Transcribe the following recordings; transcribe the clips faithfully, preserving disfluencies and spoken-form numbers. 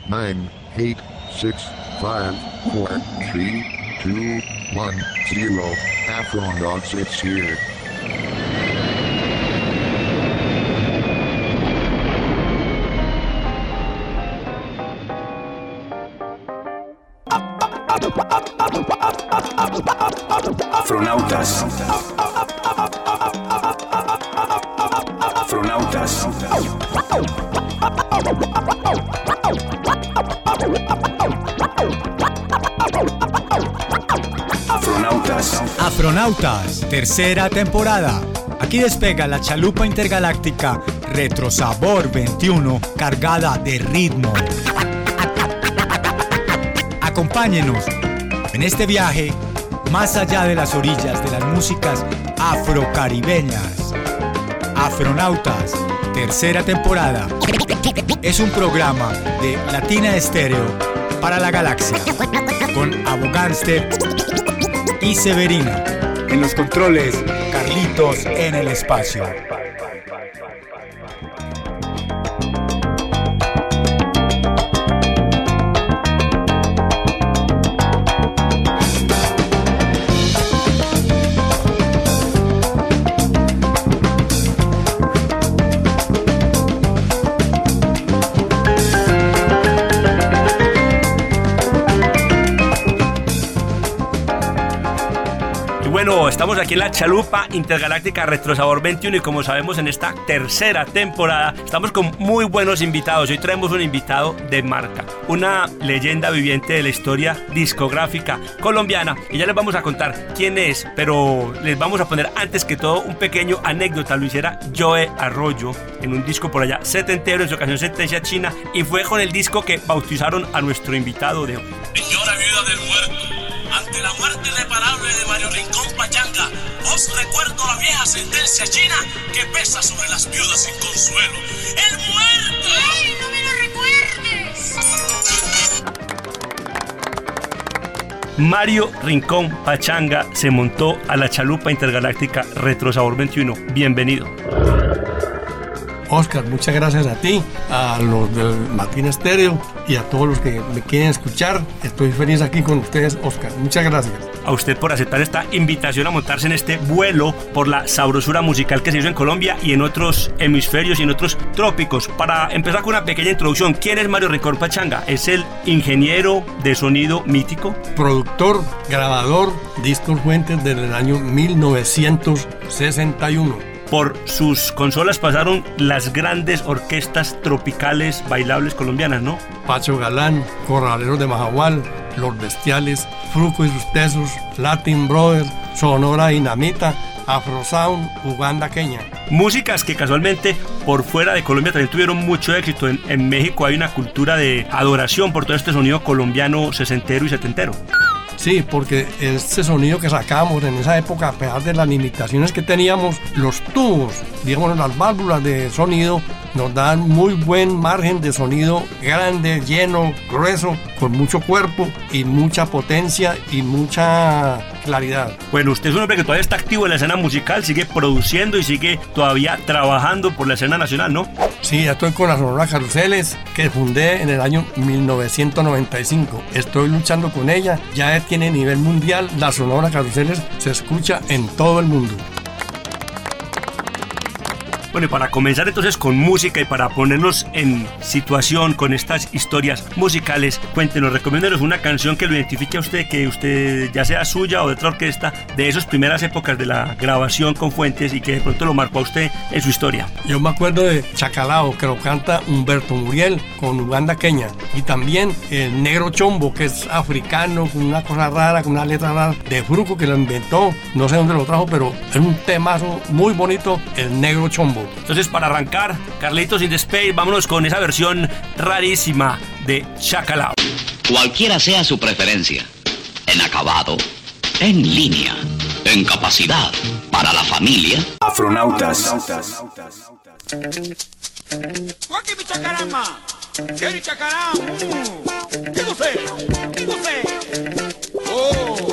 nine, eight, six, five, four, three, two, one, zero. Afronauts, it's here. Afronautas. Afronautas. Afronautas. Afronautas, tercera temporada. Aquí despega la chalupa intergaláctica Retrosabor veintiuno cargada de ritmo. Acompáñenos en este viaje más allá de las orillas de las músicas afrocaribeñas. Afronautas, tercera temporada. Es un programa de Latina Estéreo para la galaxia con Abogánster y Severina. En los controles, Carlitos en el espacio. Bueno, estamos aquí en la chalupa intergaláctica Retrosabor veintiuno y como sabemos en esta tercera temporada estamos con muy buenos invitados. Hoy traemos un invitado de marca, una leyenda viviente de la historia discográfica colombiana y ya les vamos a contar quién es, pero les vamos a poner antes que todo un pequeño anécdota. Lo hiciera Joe Arroyo en un disco por allá setentero, en su ocasión Sentencia China, y fue con el disco que bautizaron a nuestro invitado de hoy. Señora viuda del muerto, ante la muerte irreparable de Mario Rincón Pachanga, os recuerdo la vieja sentencia china que pesa sobre las viudas sin consuelo. ¡El muerto! ¡Ay, no me lo recuerdes! Mario Rincón Pachanga se montó a la chalupa intergaláctica Retrosabor veintiuno. Bienvenido. Oscar, muchas gracias a ti, a los del Latina Estéreo y a todos los que me quieren escuchar. Estoy feliz aquí con ustedes, Oscar. Muchas gracias. A usted por aceptar esta invitación a montarse en este vuelo por la sabrosura musical que se hizo en Colombia y en otros hemisferios y en otros trópicos. Para empezar con una pequeña introducción, ¿quién es Mario Rincón Pachanga? ¿Es el ingeniero de sonido mítico? Productor, grabador, discos fuentes desde el año mil novecientos sesenta y uno. Por sus consolas pasaron las grandes orquestas tropicales bailables colombianas, ¿no? Pacho Galán, Corraleros de Majagual, Los Bestiales, Fruco y sus Tesos, Latin Brothers, Sonora Dinamita, Afrosound, Uganda Kenia. Músicas que casualmente por fuera de Colombia también tuvieron mucho éxito. En, en México hay una cultura de adoración por todo este sonido colombiano sesentero y setentero. Sí, porque ese sonido que sacábamos en esa época, a pesar de las limitaciones que teníamos, los tubos, digamos las válvulas de sonido, nos dan muy buen margen de sonido grande, lleno, grueso, con mucho cuerpo y mucha potencia y mucha claridad. Bueno, usted es un hombre que todavía está activo en la escena musical, sigue produciendo y sigue todavía trabajando por la escena nacional, ¿no? Sí, ya estoy con la Sonora Caruseles, que fundé en el año mil novecientos noventa y cinco. Estoy luchando con ella, ya tiene nivel mundial. La Sonora Caruseles se escucha en todo el mundo. Bueno, y para comenzar entonces con música y para ponernos en situación con estas historias musicales, cuéntenos, recomiéndenos una canción que lo identifique a usted, que usted ya sea suya o de otra orquesta, de esas primeras épocas de la grabación con fuentes y que de pronto lo marcó a usted en su historia. Yo me acuerdo de Chacalao, que lo canta Humberto Muriel con Uganda Kenia, y también el Negro Chombo, que es africano, con una cosa rara, con una letra rara, de Fruco, que lo inventó, no sé dónde lo trajo, pero es un temazo muy bonito, el Negro Chombo. Entonces, para arrancar, Carlitos in the Space, vámonos con esa versión rarísima de Chacalao. Cualquiera sea su preferencia, en acabado, en línea, en capacidad, para la familia. Afronautas. ¡Guaki mi chacarama! ¡Quiere chacará! ¿Qué usted? ¿Qué usted? ¡Oh!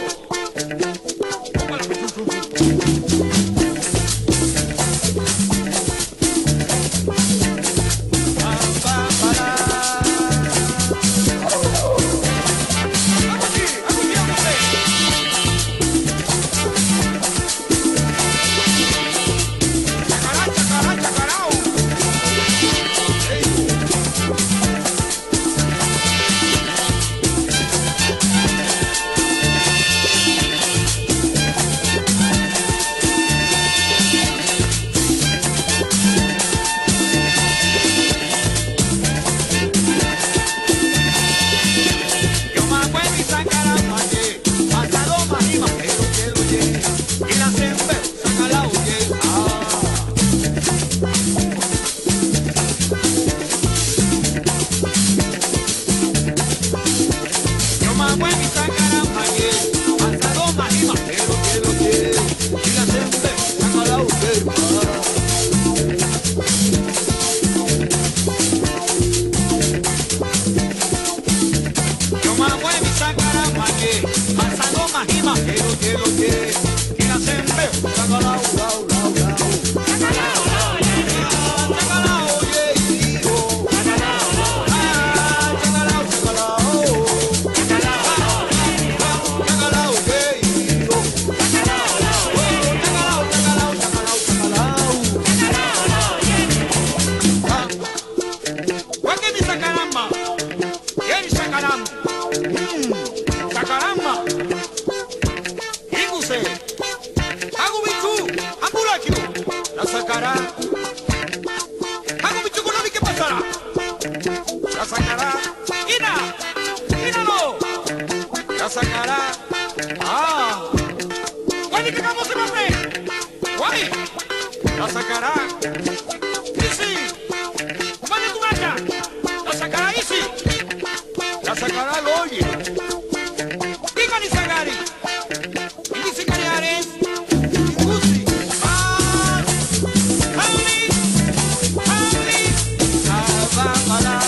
sacará. Ah. Guay, que vamos a hacer. Guay. La sacará. Easy. Guay, tu vaca. La sacará Easy. La sacará Loye. Diga ni sagari. Y dice Cariares. Uzi. Ah. Ali. Ali. Abamala.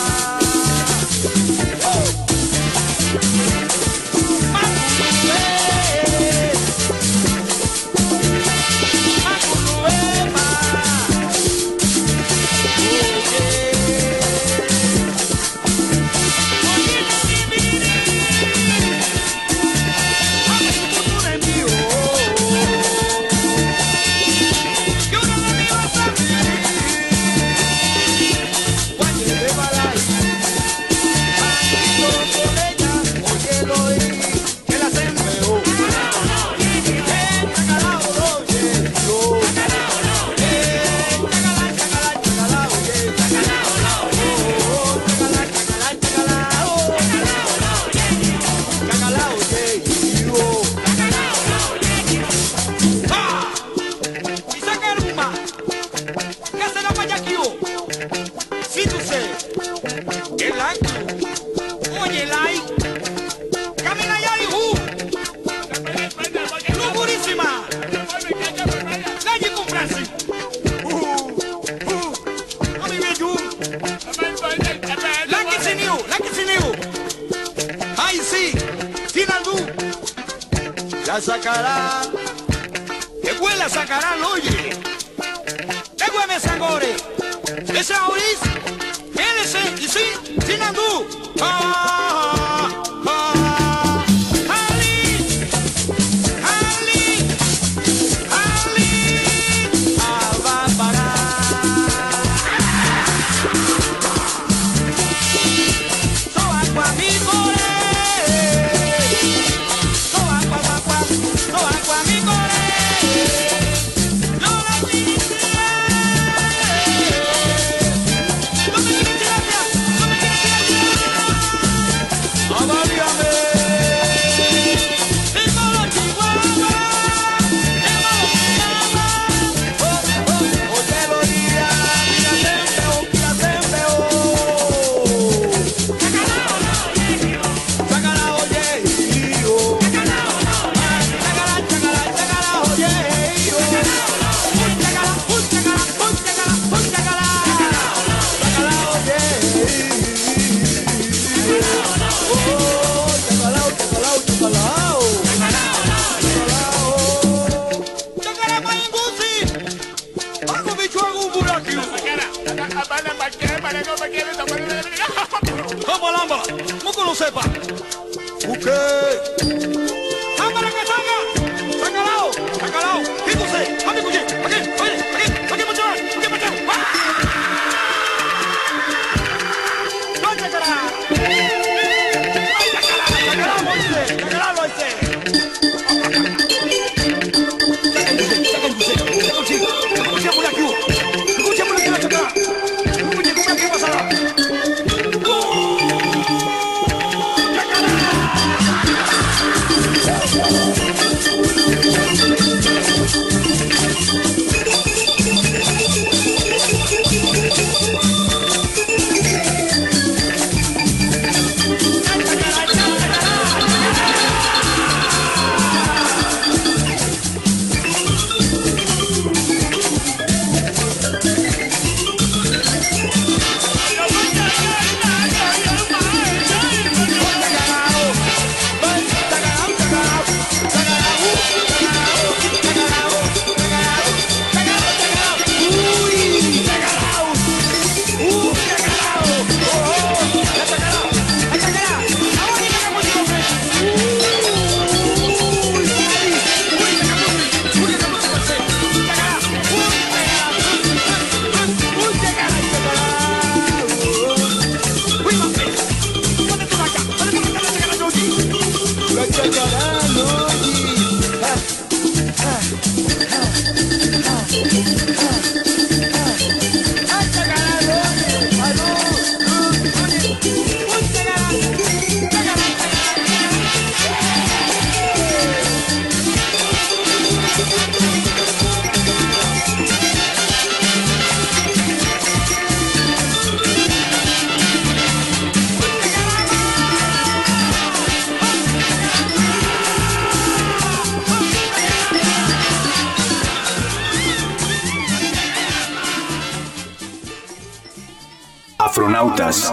La sacará, que huela sacará, oye. Que huele sangore, ese ahorís, ese y sí, sin andú. Ah, ah, Ali, Ali, Ali, ah, va a parar. So agua mi more. Vamos, lamba, muco no sepa. ¿Qué? ¡Ámbara que salga! ¡Sacalao! ¡Sacalao! ¿Qué puse? ¡A mi cuchillo! ¡Aquí! ¡Aquí! ¡Aquí! ¡Aquí, muchacho! ¡Aquí, muchacho! ¡No, sacalao! ¡Sacalao! ¡Sacalao, Moisés! ¡Sacalao, Moisés! ¡Saca el cuchillo! ¡Saca el cuchillo! ¡Saca el cuchillo! ¡Saca el cuchillo por aquí! ¡El cuchillo por aquí, la sacalao! ¡El cuchillo por aquí, pasada! Afronautas.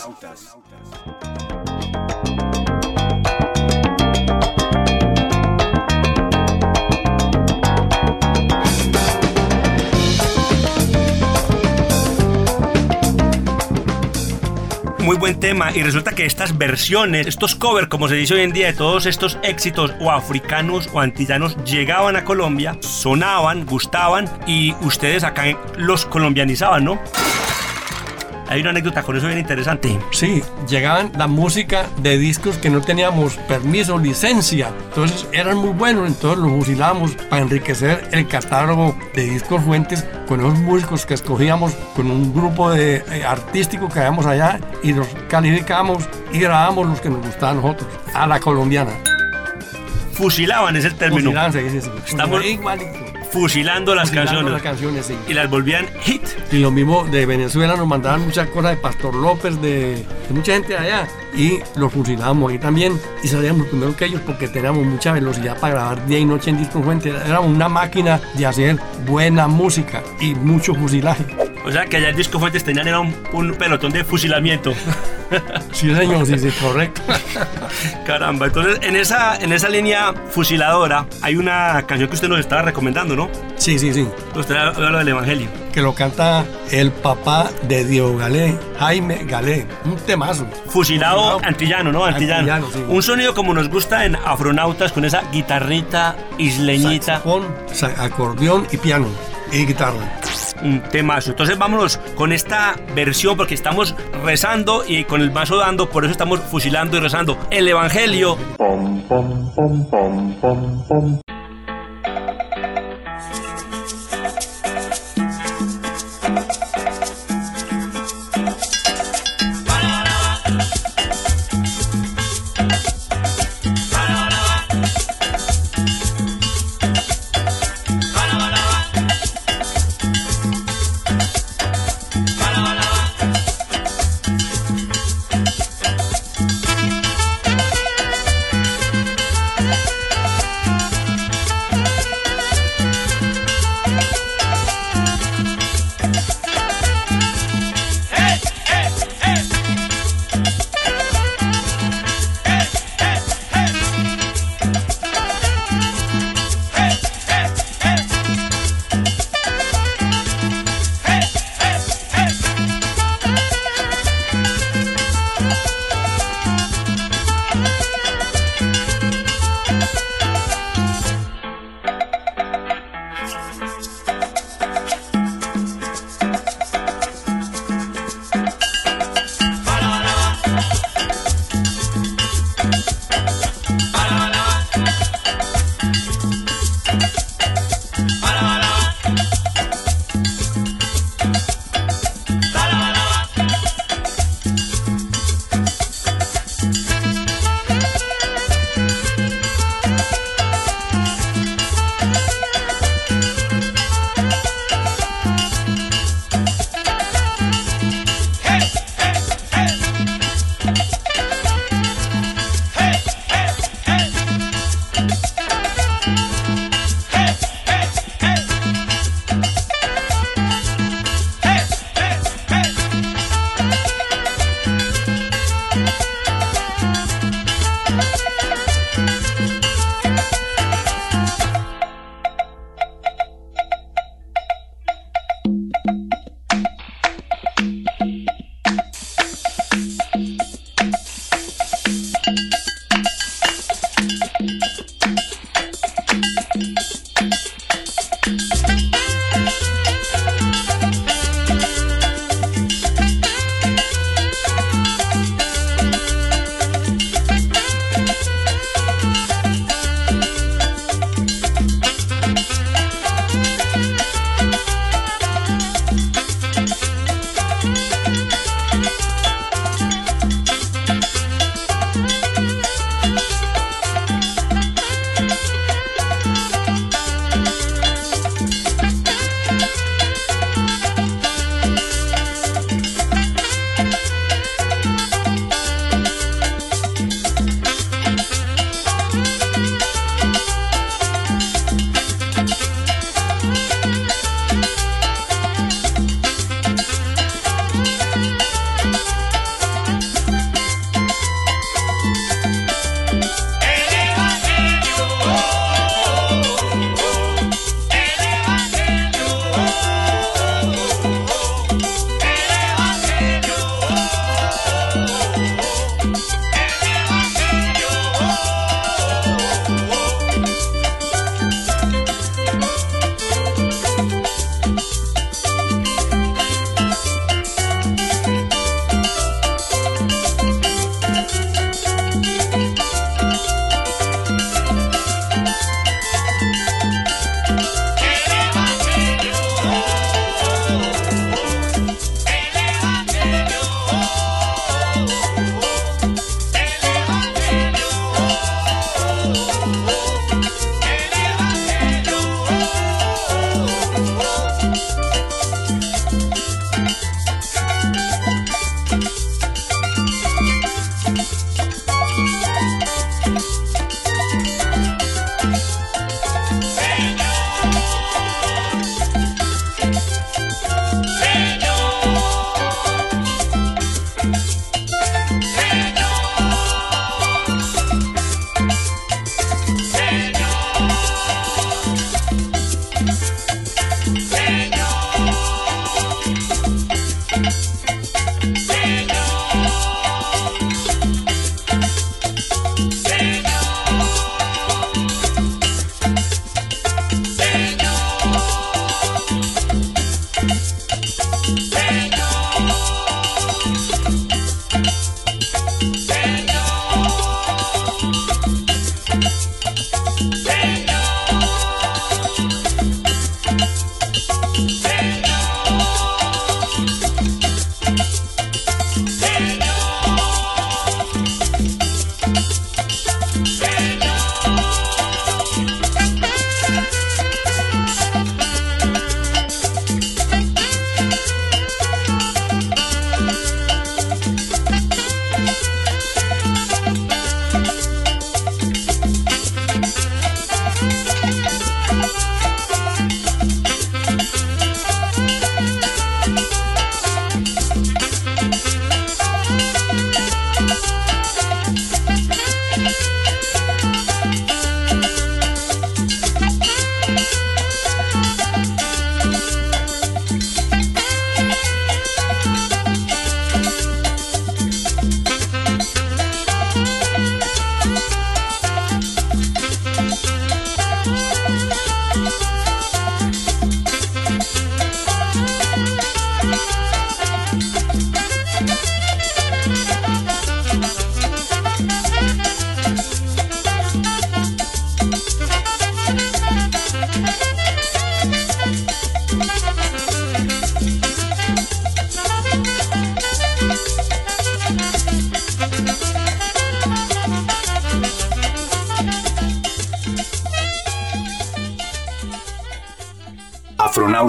Muy buen tema, y resulta que estas versiones, estos covers, como se dice hoy en día, de todos estos éxitos o africanos o antillanos llegaban a Colombia, sonaban, gustaban, y ustedes acá los colombianizaban, ¿no? Hay una anécdota con eso bien interesante. Sí, llegaban la música de discos que no teníamos permiso, licencia. Entonces eran muy buenos, entonces los fusilábamos para enriquecer el catálogo de discos fuentes con esos músicos que escogíamos con un grupo de, eh, artístico que habíamos allá, y los calificamos y grabamos los que nos gustaban a nosotros, a la colombiana. Fusilaban es el término. Fusilaban, sí, sí, sí. Estamos igualito. Fusilando las Fusilando canciones. las canciones, sí. Y las volvían hit. Y lo mismo de Venezuela, nos mandaban muchas cosas de Pastor López, de, de mucha gente de allá, y los fusilábamos ahí también, y salíamos primero que ellos porque teníamos mucha velocidad para grabar día y noche en disco fuente. Era una máquina de hacer buena música y mucho fusilaje. O sea que allá el Disco Fuentes tenían era un, un pelotón de fusilamiento. Sí, señor, sí, sí, correcto. Caramba, entonces en esa, en esa línea fusiladora hay una canción que usted nos estaba recomendando, ¿no? Sí, sí, sí. Usted habla del Evangelio. Que lo canta el papá de Diego Galé, Jaime Galé. Un temazo. Fusilado, Fusilado. antillano, ¿no? Antillano. Antillano, sí. Un sonido como nos gusta en Afronautas, con esa guitarrita isleñita. Saxofón, sa- acordeón y piano. Y guitarra. Un temazo. Entonces vámonos con esta versión, porque estamos rezando y con el vaso dando, por eso estamos fusilando y rezando el Evangelio. Pom, pom, pom, pom, pom, pom.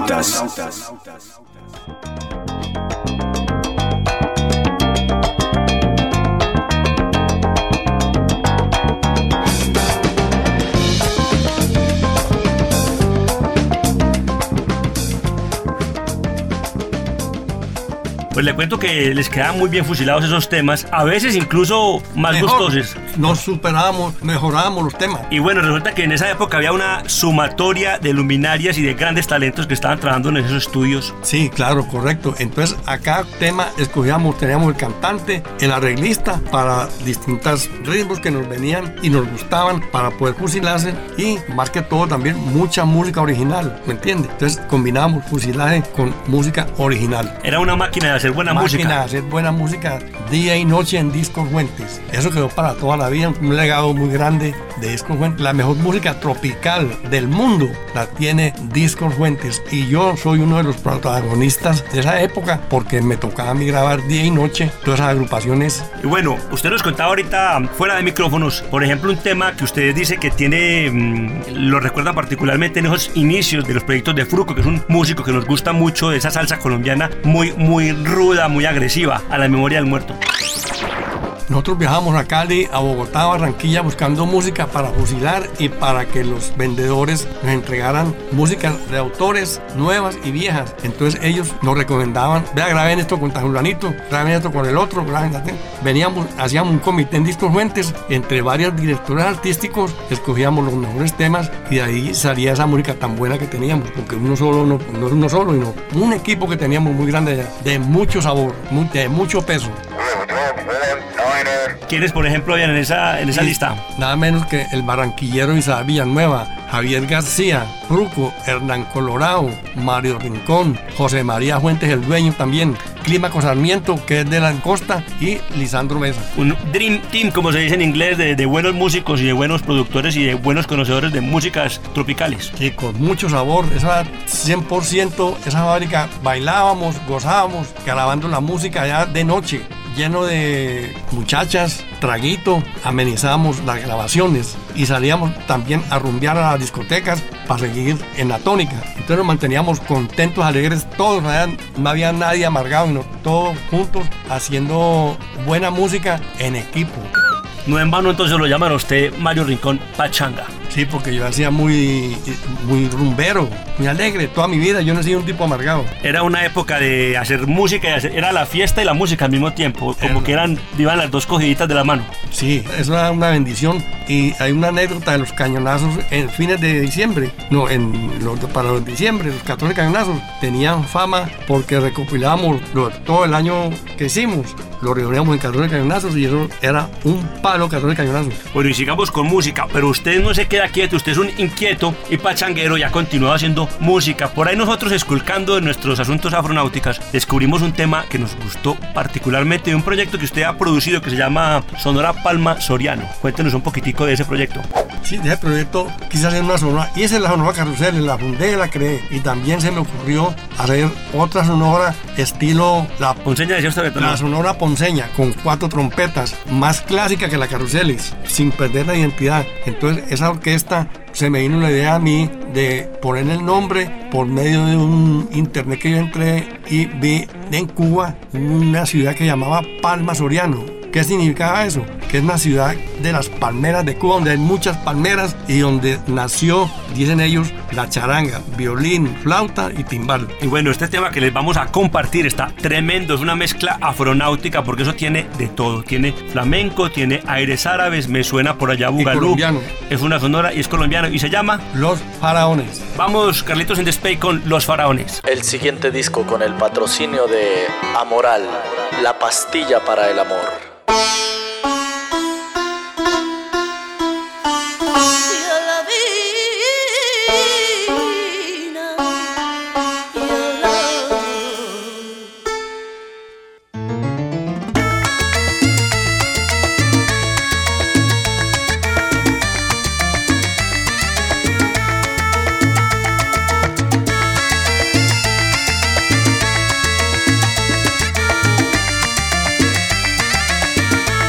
Afronautas. Pues le cuento que les quedaban muy bien fusilados esos temas, a veces incluso más Mejor, gustosos. Nos superábamos, mejorábamos los temas. Y bueno, resulta que en esa época había una sumatoria de luminarias y de grandes talentos que estaban trabajando en esos estudios. Sí, claro, correcto. Entonces, a cada tema escogíamos, teníamos el cantante, el arreglista para distintos ritmos que nos venían y nos gustaban para poder fusilarse, y más que todo también mucha música original, ¿me entiendes? Entonces, combinábamos fusilaje con música original. Era una máquina de hacer buena máquina música. de hacer buena música día y noche en Discos Fuentes. Eso quedó para toda la vida, un legado muy grande de Discos Fuentes. La mejor música tropical del mundo la tiene Discos Fuentes, y yo soy uno de los protagonistas de esa época porque me tocaba a mí grabar día y noche todas esas agrupaciones. Y bueno, usted nos contaba ahorita fuera de micrófonos, por ejemplo, un tema que usted dice que tiene, mmm, lo recuerda particularmente en esos inicios de los proyectos de Fruco, que es un músico que nos gusta mucho, de esa salsa colombiana muy, muy ruda, muy agresiva, a la memoria del muerto. Nosotros viajamos a Cali, a Bogotá, a Barranquilla buscando música para fusilar y para que los vendedores nos entregaran música de autores nuevas y viejas. Entonces ellos nos recomendaban: vea, graben esto con Tajulanito, graben esto con el otro, graben esto. Veníamos, hacíamos un comité en Discos Fuentes, entre varios directores artísticos, escogíamos los mejores temas y de ahí salía esa música tan buena que teníamos, porque uno solo no, no es uno solo, sino un equipo que teníamos muy grande, de mucho sabor, de mucho peso. ¿Quiénes, por ejemplo, habían en esa, en esa Sí, lista? Nada menos que el barranquillero Isabel Villanueva, Javier García, Fruco, Hernán Colorado, Mario Rincón, José María Fuentes el Dueño también, Clímaco Sarmiento, que es de la costa, y Lisandro Mesa. Un dream team, como se dice en inglés, de, de buenos músicos y de buenos productores y de buenos conocedores de músicas tropicales. Sí, con mucho sabor, esa cien por ciento, esa fábrica, bailábamos, gozábamos, grabando la música ya de noche, lleno de muchachas, traguito, amenizábamos las grabaciones y salíamos también a rumbear a las discotecas para seguir en la tónica. Entonces nos manteníamos contentos, alegres, todos, no había nadie amargado, sino todos juntos haciendo buena música en equipo. No en vano entonces lo llaman a usted Mario Rincón Pachanga. Sí, porque yo hacía muy, muy rumbero, muy alegre toda mi vida. Yo no soy un tipo amargado. Era una época de hacer música, y hacer, era la fiesta y la música al mismo tiempo, como que eran, iban las dos cogiditas de la mano. Sí, eso era una bendición. Y hay una anécdota de los cañonazos en fines de diciembre, no, en los, para los diciembre, los catorce cañonazos tenían fama porque recopilábamos lo, todo el año que hicimos. Lo reuníamos en catorce cañonazos y eso era un palo, catorce cañonazos. Bueno, y sigamos con música, pero usted no se queda quieto, usted es un inquieto y pachanguero y ha continuado haciendo música. Por ahí nosotros, esculcando en nuestros asuntos afronáuticas, descubrimos un tema que nos gustó particularmente de un proyecto que usted ha producido que se llama Sonora Palma Soriano. Cuéntenos un poquitico de ese proyecto. Sí, de ese proyecto quise hacer una sonora, y esa es la Sonora Carrusel, la fundé, la creé, y también se me ocurrió hacer otra sonora estilo la Ponceña, decía usted, la Sonora Ponceña, con cuatro trompetas, más clásica que la Carruseles, sin perder la identidad. Entonces esa orquesta, se me vino la idea a mí de poner el nombre por medio de un internet que yo entré y vi en Cuba una ciudad que llamaba Palma Soriano. ¿Qué significaba eso? Que es una ciudad de las palmeras de Cuba, donde hay muchas palmeras y donde nació, dicen ellos, la charanga, violín, flauta y timbal. Y bueno, este tema que les vamos a compartir está tremendo, es una mezcla afronáutica porque eso tiene de todo. Tiene flamenco, tiene aires árabes, me suena por allá bugalú. Es una sonora y es colombiano y se llama Los Faraones. Vamos, Carlitos in the Space con Los Faraones. El siguiente disco con el patrocinio de Amoral, la pastilla para el amor. Thank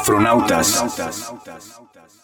Afronautas.